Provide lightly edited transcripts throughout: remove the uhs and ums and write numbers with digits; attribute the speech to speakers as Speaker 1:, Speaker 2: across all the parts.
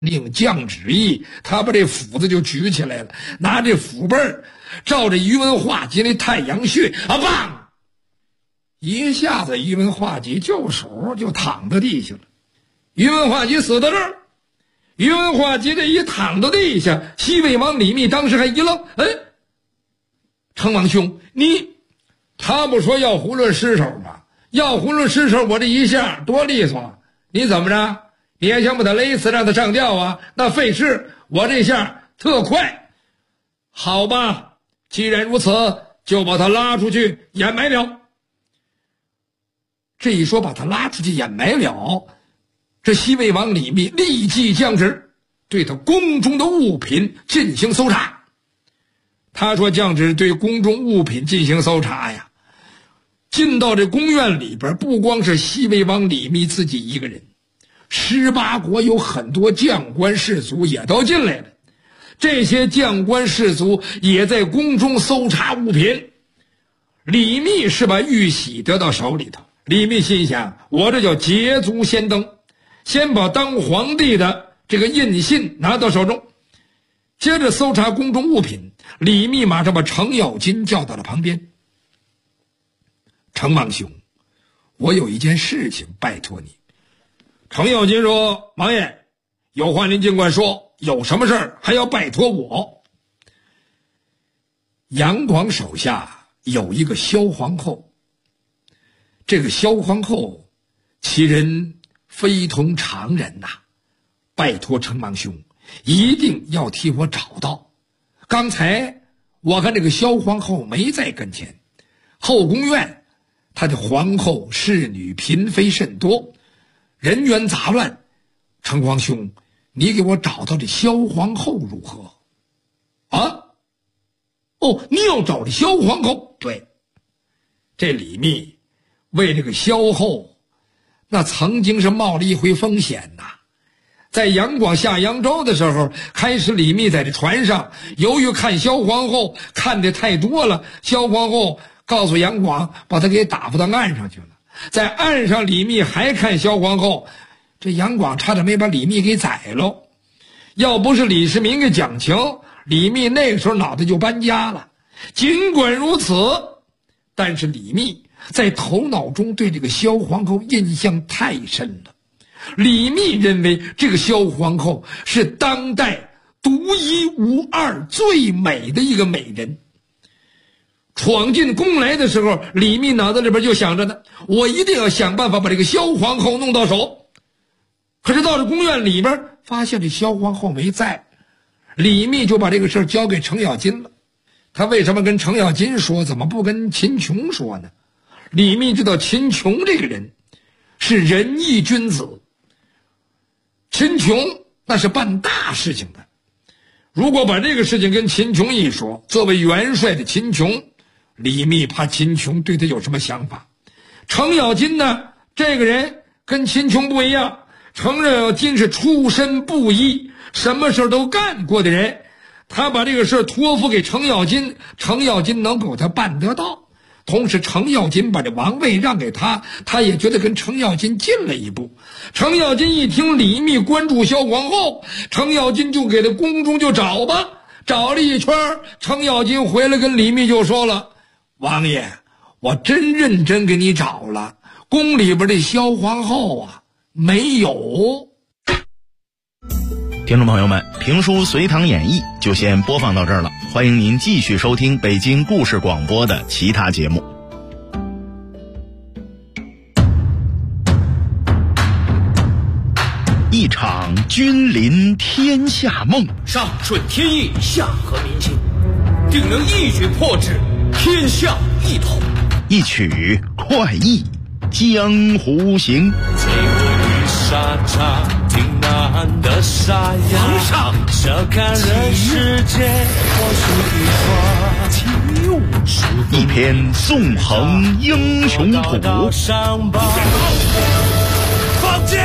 Speaker 1: 令降旨意，他把这斧子就举起来了，拿这斧背儿照着宇文化及那太阳穴啊，棒！一下子宇文化及就手就躺在地下了。宇文化及死到这儿，宇文化及这一躺到地下，西魏王李密当时还一愣，成王兄，他不说要囫囵失手吗？要囫囵失手，我这一下多利索，你怎么着？你还想把他勒死让他上吊啊？那费事，我这下特快。好吧，既然如此，就把他拉出去掩埋了。这一说把他拉出去掩埋了，这西魏王李密立即降旨，对他宫中的物品进行搜查。他说降旨对宫中物品进行搜查呀，进到这宫院里边，不光是西魏王李密自己一个人，18国有很多将官士族也都进来了。这些将官士族也在宫中搜查物品。李密是把玉玺得到手里头，李密心想，我这叫捷足先登，先把当皇帝的这个印信拿到手中。接着搜查宫中物品，李密马上把程咬金叫到了旁边。程王兄，我有一件事情拜托你。程咬金说，王爷，有话您尽管说，有什么事儿还要拜托我。杨广手下有一个萧皇后，这个萧皇后其人非同常人呐，拜托程王兄一定要替我找到。刚才我看这个萧皇后没在跟前，后宫院她的皇后侍女嫔妃甚多，人员杂乱，程皇兄你给我找到这萧皇后如何？啊？哦，你要找这萧皇后？对，这李密为这个萧后那曾经是冒了一回风险呐。在杨广下扬州的时候，开始李密在这船上，由于看萧皇后看得太多了，萧皇后告诉杨广把他给打发到岸上去了。在岸上李密还看萧皇后，这杨广差点没把李密给宰了。要不是李世民给讲情，李密那个时候脑袋就搬家了。尽管如此，但是李密在头脑中对这个萧皇后印象太深了。李密认为这个萧皇后是当代独一无二最美的一个美人。闯进宫来的时候，李密脑子里边就想着呢，我一定要想办法把这个萧皇后弄到手。可是到了宫院里边，发现这萧皇后没在，李密就把这个事交给程咬金了。他为什么跟程咬金说，怎么不跟秦琼说呢？李密知道秦琼这个人是仁义君子，秦琼那是办大事情的。如果把这个事情跟秦琼一说，作为元帅的秦琼，李密怕秦琼对他有什么想法。程咬金呢，这个人跟秦琼不一样，程咬金是出身布衣，什么事都干过的人。他把这个事托付给程咬金，程咬金能够他办得到。同时程咬金把这王位让给他，他也觉得跟程咬金近了一步。程咬金一听李密关注萧皇后，程咬金就给他宫中就找吧，找了一圈，程咬金回来跟李密就说了，王爷，我真认真给你找了，宫里边的萧皇后啊没有。
Speaker 2: 听众朋友们，评书《隋唐演义》就先播放到这儿了，欢迎您继续收听北京故事广播的其他节目。一场君临天下梦，
Speaker 3: 上顺天意，下合民心，定能一举破之，天下一统。
Speaker 2: 一曲快意江湖行。
Speaker 4: 沙场挺难的沙哑，
Speaker 3: 皇上
Speaker 4: 笑看人世间，或许
Speaker 2: 一篇纵横英雄谱，
Speaker 4: 放箭！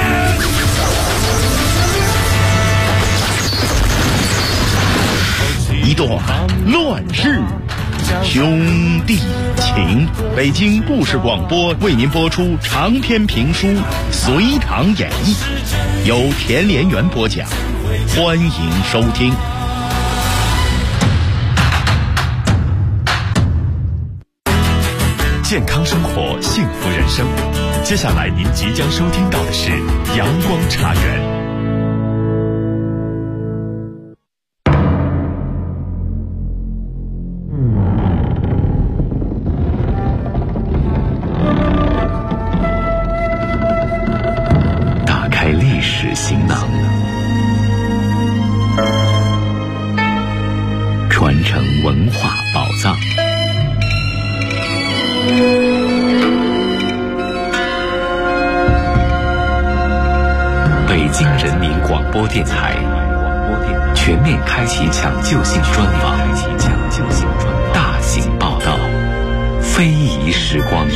Speaker 2: 一段乱世兄弟情。北京故事广播为您播出长篇评书《隋唐演义》，由田连元播讲，欢迎收听。
Speaker 5: 健康生活，幸福人生。接下来您即将收听到的是阳光茶园。打开历史行囊，传承文化宝藏。北京人民广播电台全面开启抢救性专访，大型报道，非遗时光。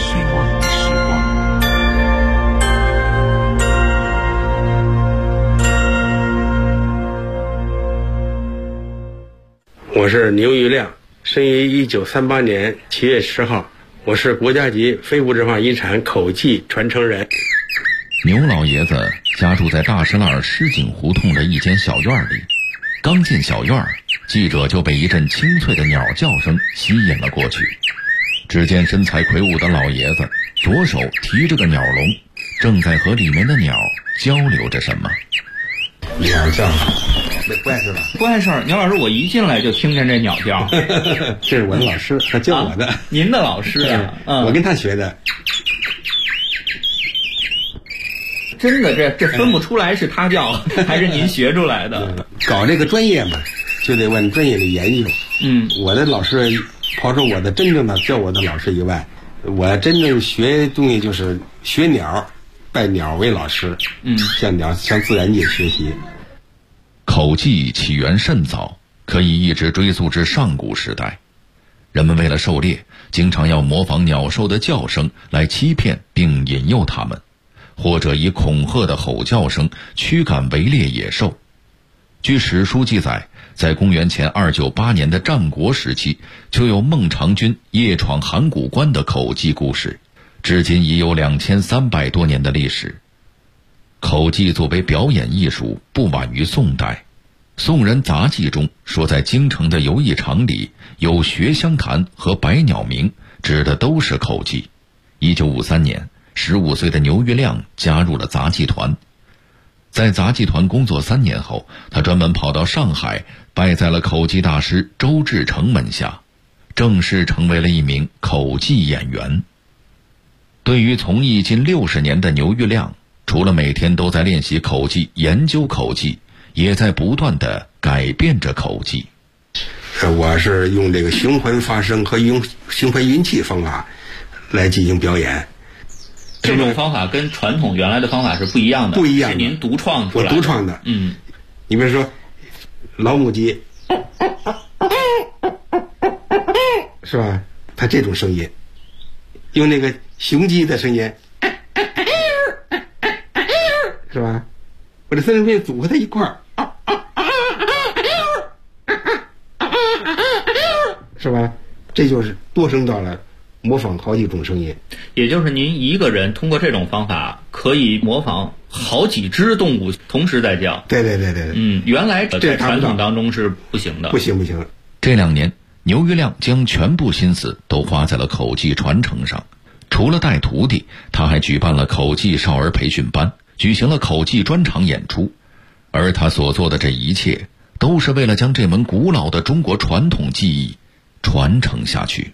Speaker 6: 我是牛玉亮，生于1938年7月10号，我是国家级非物质文化遗产口技传承人。
Speaker 7: 牛老爷子家住在大石栏石井胡同的一间小院里，刚进小院，记者就被一阵清脆的鸟叫声吸引了过去。只见身材魁梧的老爷子左手提着个鸟笼，正在和里面的鸟交流着什么。
Speaker 6: 鸟叫不碍事吧？
Speaker 8: 不碍事儿。牛老师，我一进来就听见这鸟叫。
Speaker 6: 这是我的老师，他教我的。
Speaker 8: 您的老师啊？
Speaker 6: 我跟他学的。
Speaker 8: 真的，这分不出来是他教还是您学出来的。
Speaker 6: 搞这个专业嘛，就得问专业的研究。我的老师，刨出我的真正的教我的老师以外，我真正学东西就是学鸟，拜鸟为老师。向自然界学习。
Speaker 7: 口技起源甚早，可以一直追溯至上古时代。人们为了狩猎，经常要模仿鸟兽的叫声来欺骗并引诱它们，或者以恐吓的吼叫声驱赶围猎野兽。据史书记载，在公元前298年的战国时期，就有孟尝君夜闯函谷关的口技故事，至今已有2300多年的历史。口技作为表演艺术，不晚于宋代。宋人杂记中说，在京城的游艺场里有学香坛和百鸟鸣，指的都是口技。1953年，15岁的牛玉亮加入了杂技团。在杂技团工作3年后，他专门跑到上海，拜在了口技大师周志成门下，正式成为了一名口技演员。对于从艺近60年的牛玉亮，除了每天都在练习口技、研究口技，也在不断地改变着口技。
Speaker 6: 我是用这个循环发声和用循环运气方法来进行表演。
Speaker 8: 这种方法跟传统原来的方法是不一样的，
Speaker 6: 不一样的，
Speaker 8: 是您独创出来的。
Speaker 6: 我独创的。你比如说老母鸡，是吧？它这种声音，用那个雄鸡的声音，是吧？我这三声片组合在一块儿，是吧？这就是多声道了，模仿好几种声音。
Speaker 8: 也就是您一个人通过这种方法可以模仿好几只动物同时在叫。
Speaker 6: 对。
Speaker 8: 原来在传统当中是不行的。
Speaker 6: 不行。
Speaker 7: 这2年，牛玉亮将全部心思都花在了口技传承上。除了带徒弟，他还举办了口技少儿培训班，举行了口技专场演出。而他所做的这一切，都是为了将这门古老的中国传统技艺传承下去。